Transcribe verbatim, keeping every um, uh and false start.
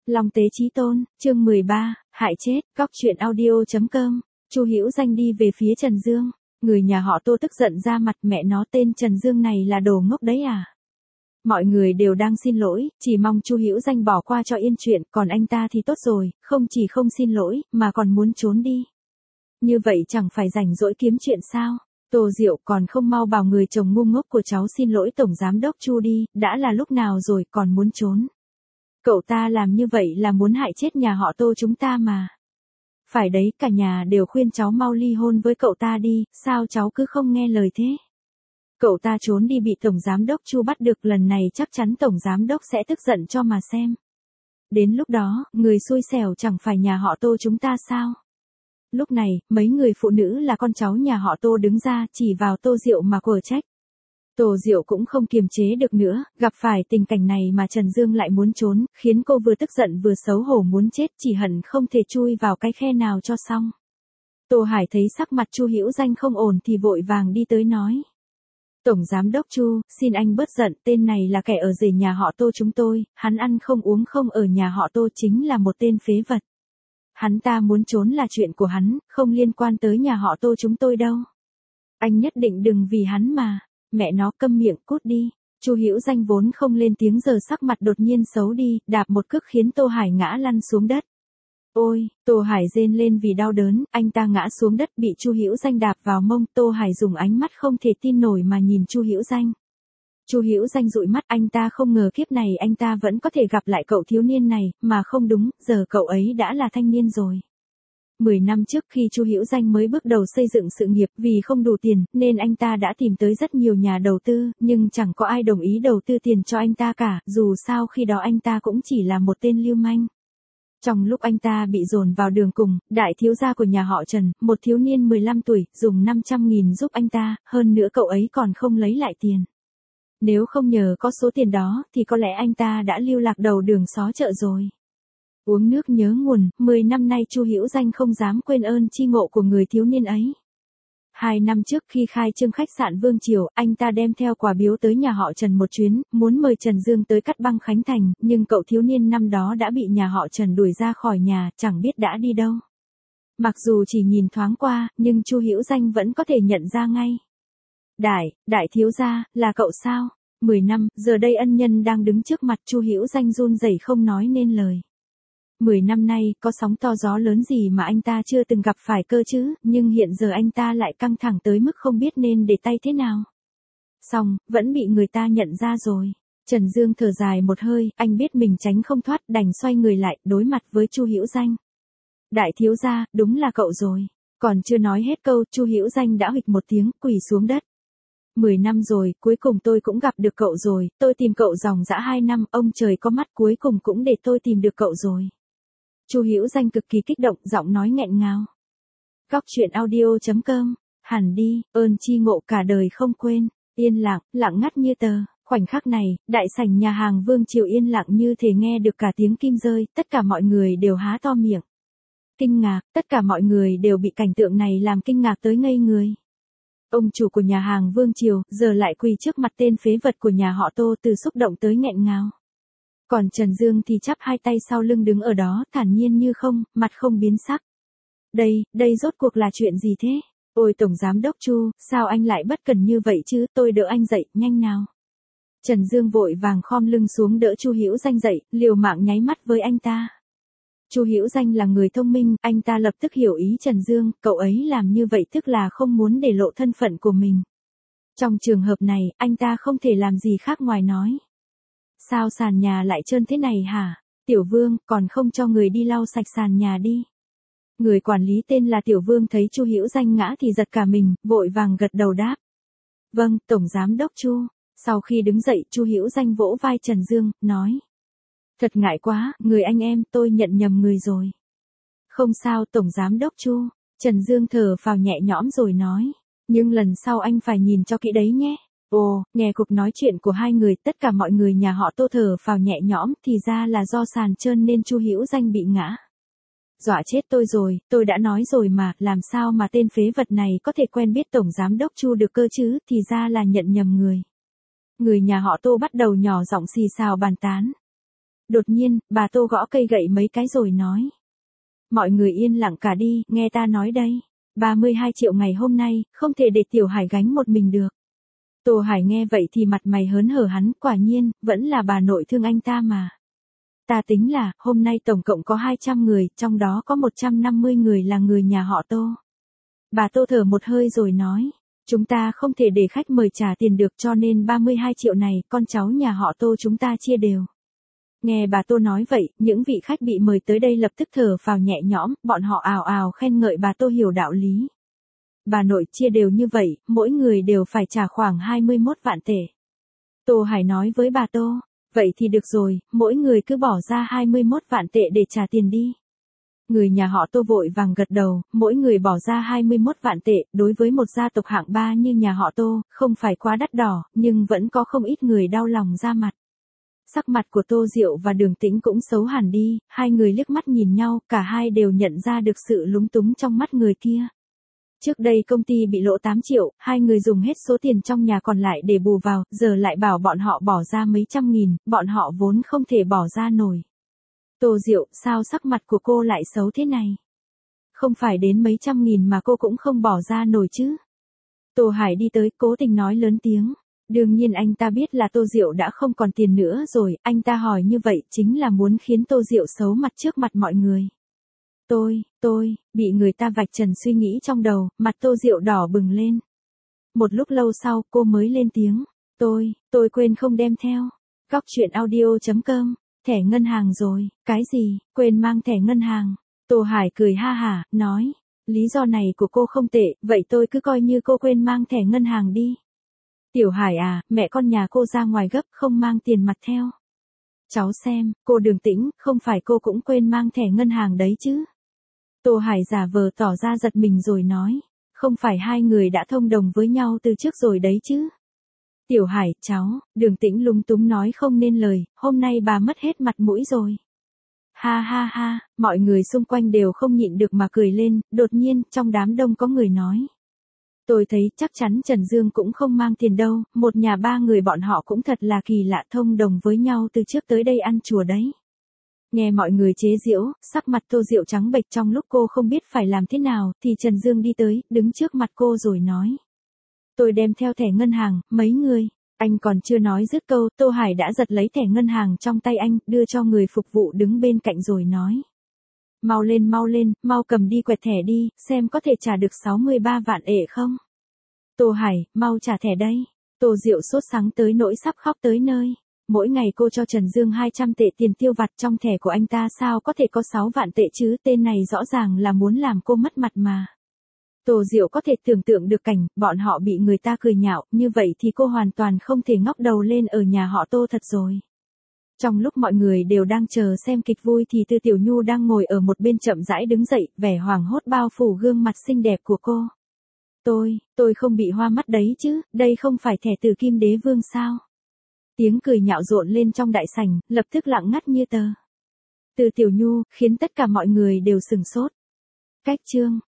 Long Tế Chí Tôn, chương mười ba, hại chết, góc truyện audio.com, Chu Hữu Danh đi về phía Trần Dương, người nhà họ Tô tức giận ra mặt, mẹ nó tên Trần Dương này là đồ ngốc đấy à. Mọi người đều đang xin lỗi, chỉ mong Chu Hữu Danh bỏ qua cho yên chuyện, còn anh ta thì tốt rồi, không chỉ không xin lỗi, mà còn muốn trốn đi. Như vậy chẳng phải rảnh rỗi kiếm chuyện sao? Tô Diệu còn không mau bảo người chồng ngu ngốc của cháu xin lỗi Tổng Giám Đốc Chu đi, đã là lúc nào rồi còn muốn trốn. Cậu ta làm như vậy là muốn hại chết nhà họ Tô chúng ta mà. Phải đấy, cả nhà đều khuyên cháu mau ly hôn với cậu ta đi, sao cháu cứ không nghe lời thế? Cậu ta trốn đi bị Tổng Giám Đốc Chu bắt được, lần này chắc chắn Tổng Giám Đốc sẽ tức giận cho mà xem. Đến lúc đó, người xui xẻo chẳng phải nhà họ Tô chúng ta sao? Lúc này, mấy người phụ nữ là con cháu nhà họ Tô đứng ra chỉ vào Tô Diệu mà quở trách. Tô Diệu cũng không kiềm chế được nữa, gặp phải tình cảnh này mà Trần Dương lại muốn trốn, khiến cô vừa tức giận vừa xấu hổ muốn chết, chỉ hận không thể chui vào cái khe nào cho xong. Tô Hải thấy sắc mặt Chu Hữu Danh không ổn thì vội vàng đi tới nói. Tổng Giám Đốc Chu, xin anh bớt giận, tên này là kẻ ở rể nhà họ Tô chúng tôi, hắn ăn không uống không ở nhà họ Tô, chính là một tên phế vật. Hắn ta muốn trốn là chuyện của hắn, không liên quan tới nhà họ Tô chúng tôi đâu. Anh nhất định đừng vì hắn mà, mẹ nó câm miệng cút đi. Chu Hữu Danh vốn không lên tiếng giờ sắc mặt đột nhiên xấu đi, đạp một cước khiến Tô Hải ngã lăn xuống đất. Ôi, Tô Hải rên lên vì đau đớn, anh ta ngã xuống đất bị Chu Hữu Danh đạp vào mông, Tô Hải dùng ánh mắt không thể tin nổi mà nhìn Chu Hữu Danh. Chu Hữu Danh dụi mắt, anh ta không ngờ kiếp này anh ta vẫn có thể gặp lại cậu thiếu niên này, mà không đúng, giờ cậu ấy đã là thanh niên rồi. Mười năm trước khi Chu Hữu Danh mới bước đầu xây dựng sự nghiệp, vì không đủ tiền, nên anh ta đã tìm tới rất nhiều nhà đầu tư, nhưng chẳng có ai đồng ý đầu tư tiền cho anh ta cả, dù sao khi đó anh ta cũng chỉ là một tên lưu manh. Trong lúc anh ta bị dồn vào đường cùng, đại thiếu gia của nhà họ Trần, một thiếu niên mười lăm tuổi, dùng năm trăm nghìn giúp anh ta, hơn nữa cậu ấy còn không lấy lại tiền. Nếu không nhờ có số tiền đó, thì có lẽ anh ta đã lưu lạc đầu đường xó chợ rồi. Uống nước nhớ nguồn, mười năm nay Chu Hữu Danh không dám quên ơn chi ngộ của người thiếu niên ấy. Hai năm trước khi khai trương khách sạn Vương Triều, anh ta đem theo quà biếu tới nhà họ Trần một chuyến, muốn mời Trần Dương tới cắt băng khánh thành, nhưng cậu thiếu niên năm đó đã bị nhà họ Trần đuổi ra khỏi nhà, chẳng biết đã đi đâu. Mặc dù chỉ nhìn thoáng qua, nhưng Chu Hữu Danh vẫn có thể nhận ra ngay. Đại, đại thiếu gia, là cậu sao? Mười năm, giờ đây ân nhân đang đứng trước mặt, Chu Hữu Danh run rẩy không nói nên lời. Mười năm nay, có sóng to gió lớn gì mà anh ta chưa từng gặp phải cơ chứ, nhưng hiện giờ anh ta lại căng thẳng tới mức không biết nên để tay thế nào. Xong, vẫn bị người ta nhận ra rồi. Trần Dương thở dài một hơi, anh biết mình tránh không thoát, đành xoay người lại, đối mặt với Chu Hữu Danh. Đại thiếu gia, đúng là cậu rồi. Còn chưa nói hết câu, Chu Hữu Danh đã huỵch một tiếng, quỳ xuống đất. Mười năm rồi, cuối cùng tôi cũng gặp được cậu rồi, tôi tìm cậu dòng dã hai năm, ông trời có mắt, cuối cùng cũng để tôi tìm được cậu rồi. Chu Hữu Danh cực kỳ kích động, giọng nói nghẹn ngào. Góc truyện audio.com, hẳn đi, ơn chi ngộ cả đời không quên, yên lặng, lặng ngắt như tờ. Khoảnh khắc này, đại sảnh nhà hàng Vương Triều yên lặng như thể nghe được cả tiếng kim rơi, tất cả mọi người đều há to miệng. Kinh ngạc, tất cả mọi người đều bị cảnh tượng này làm kinh ngạc tới ngây người. Ông chủ của nhà hàng Vương Triều, giờ lại quỳ trước mặt tên phế vật của nhà họ Tô, từ xúc động tới nghẹn ngào. Còn Trần Dương thì chắp hai tay sau lưng đứng ở đó, thản nhiên như không, mặt không biến sắc. Đây, đây rốt cuộc là chuyện gì thế? Ôi Tổng Giám Đốc Chu, sao anh lại bất cần như vậy chứ, tôi đỡ anh dậy, nhanh nào. Trần Dương vội vàng khom lưng xuống đỡ Chu Hữu Danh dậy, liều mạng nháy mắt với anh ta. Chu Hữu Danh là người thông minh, anh ta lập tức hiểu ý Trần Dương, cậu ấy làm như vậy tức là không muốn để lộ thân phận của mình. Trong trường hợp này, anh ta không thể làm gì khác ngoài nói. Sao sàn nhà lại trơn thế này hả? Tiểu Vương, còn không cho người đi lau sạch sàn nhà đi. Người quản lý tên là Tiểu Vương thấy Chu Hữu Danh ngã thì giật cả mình, vội vàng gật đầu đáp. Vâng, Tổng Giám Đốc Chu. Sau khi đứng dậy, Chu Hữu Danh vỗ vai Trần Dương, nói. Thật ngại quá, người anh em, tôi nhận nhầm người rồi. Không sao, Tổng Giám Đốc Chu. Trần Dương thở phào nhẹ nhõm rồi nói. Nhưng lần sau anh phải nhìn cho kỹ đấy nhé. Ồ, nghe cuộc nói chuyện của hai người, tất cả mọi người nhà họ Tô thở phào nhẹ nhõm, thì ra là do sàn trơn nên Chu Hữu Danh bị ngã. Dọa chết tôi rồi, tôi đã nói rồi mà, làm sao mà tên phế vật này có thể quen biết Tổng Giám Đốc Chu được cơ chứ, thì ra là nhận nhầm người. Người nhà họ Tô bắt đầu nhỏ giọng xì xào bàn tán. Đột nhiên, bà Tô gõ cây gậy mấy cái rồi nói. Mọi người yên lặng cả đi, nghe ta nói đây. ba mươi hai triệu ngày hôm nay, không thể để Tiểu Hải gánh một mình được. Tô Hải nghe vậy thì mặt mày hớn hở hắn, quả nhiên, vẫn là bà nội thương anh ta mà. Ta tính là, hôm nay tổng cộng có hai trăm người, trong đó có một trăm năm mươi người là người nhà họ Tô. Bà Tô thở một hơi rồi nói, chúng ta không thể để khách mời trả tiền được cho nên ba mươi hai triệu này, con cháu nhà họ Tô chúng ta chia đều. Nghe bà Tô nói vậy, những vị khách bị mời tới đây lập tức thở phào nhẹ nhõm, bọn họ ào ào khen ngợi bà Tô hiểu đạo lý. Bà nội chia đều như vậy, mỗi người đều phải trả khoảng hai mươi mốt vạn tệ. Tô Hải nói với bà Tô, vậy thì được rồi, mỗi người cứ bỏ ra hai mươi mốt vạn tệ để trả tiền đi. Người nhà họ Tô vội vàng gật đầu, mỗi người bỏ ra hai mươi mốt vạn tệ, đối với một gia tộc hạng ba như nhà họ Tô, không phải quá đắt đỏ, nhưng vẫn có không ít người đau lòng ra mặt. Sắc mặt của Tô Diệu và Đường Tĩnh cũng xấu hẳn đi, hai người liếc mắt nhìn nhau, cả hai đều nhận ra được sự lúng túng trong mắt người kia. Trước đây công ty bị lỗ tám triệu, hai người dùng hết số tiền trong nhà còn lại để bù vào, giờ lại bảo bọn họ bỏ ra mấy trăm nghìn, bọn họ vốn không thể bỏ ra nổi. Tô Diệu, sao sắc mặt của cô lại xấu thế này? Không phải đến mấy trăm nghìn mà cô cũng không bỏ ra nổi chứ? Tô Hải đi tới, cố tình nói lớn tiếng. Đương nhiên anh ta biết là Tô Diệu đã không còn tiền nữa rồi, anh ta hỏi như vậy chính là muốn khiến Tô Diệu xấu mặt trước mặt mọi người. Tôi, tôi, bị người ta vạch trần suy nghĩ trong đầu, mặt Tô Diệu đỏ bừng lên. Một lúc lâu sau, cô mới lên tiếng. Tôi, tôi quên không đem theo. Góc chuyện audio chấm com, thẻ ngân hàng rồi, cái gì, quên mang thẻ ngân hàng. Tô Hải cười ha hả, nói. Lý do này của cô không tệ, vậy tôi cứ coi như cô quên mang thẻ ngân hàng đi. Tiểu Hải à, mẹ con nhà cô ra ngoài gấp không mang tiền mặt theo. Cháu xem, cô Đường Tĩnh, không phải cô cũng quên mang thẻ ngân hàng đấy chứ. Tô Hải giả vờ tỏ ra giật mình rồi nói, không phải hai người đã thông đồng với nhau từ trước rồi đấy chứ. Tiểu Hải, cháu, Đường Tĩnh lúng túng nói không nên lời, hôm nay bà mất hết mặt mũi rồi. Ha ha ha, mọi người xung quanh đều không nhịn được mà cười lên, đột nhiên, trong đám đông có người nói. Tôi thấy chắc chắn Trần Dương cũng không mang tiền đâu, một nhà ba người bọn họ cũng thật là kỳ lạ thông đồng với nhau từ trước tới đây ăn chùa đấy. Nghe mọi người chế giễu, sắc mặt Tô Diệu trắng bệch trong lúc cô không biết phải làm thế nào, thì Trần Dương đi tới, đứng trước mặt cô rồi nói. Tôi đem theo thẻ ngân hàng, mấy người, anh còn chưa nói dứt câu, Tô Hải đã giật lấy thẻ ngân hàng trong tay anh, đưa cho người phục vụ đứng bên cạnh rồi nói. Mau lên mau lên, mau cầm đi quẹt thẻ đi, xem có thể trả được sáu mươi ba vạn ệ không. Tô Hải, mau trả thẻ đây. Tô Diệu sốt sắng tới nỗi sắp khóc tới nơi. Mỗi ngày cô cho Trần Dương hai trăm tệ tiền tiêu vặt trong thẻ của anh ta sao có thể có sáu vạn tệ chứ, tên này rõ ràng là muốn làm cô mất mặt mà. Tô Diệu có thể tưởng tượng được cảnh, bọn họ bị người ta cười nhạo, như vậy thì cô hoàn toàn không thể ngóc đầu lên ở nhà họ Tô thật rồi. Trong lúc mọi người đều đang chờ xem kịch vui thì Tư Tiểu Nhu đang ngồi ở một bên chậm rãi đứng dậy, vẻ hoảng hốt bao phủ gương mặt xinh đẹp của cô. Tôi, tôi không bị hoa mắt đấy chứ, đây không phải thẻ từ Kim Đế Vương sao? Tiếng cười nhạo rộn lên trong đại sảnh, lập tức lặng ngắt như tờ. Từ Tiểu Nhu, khiến tất cả mọi người đều sừng sốt. Cách chương.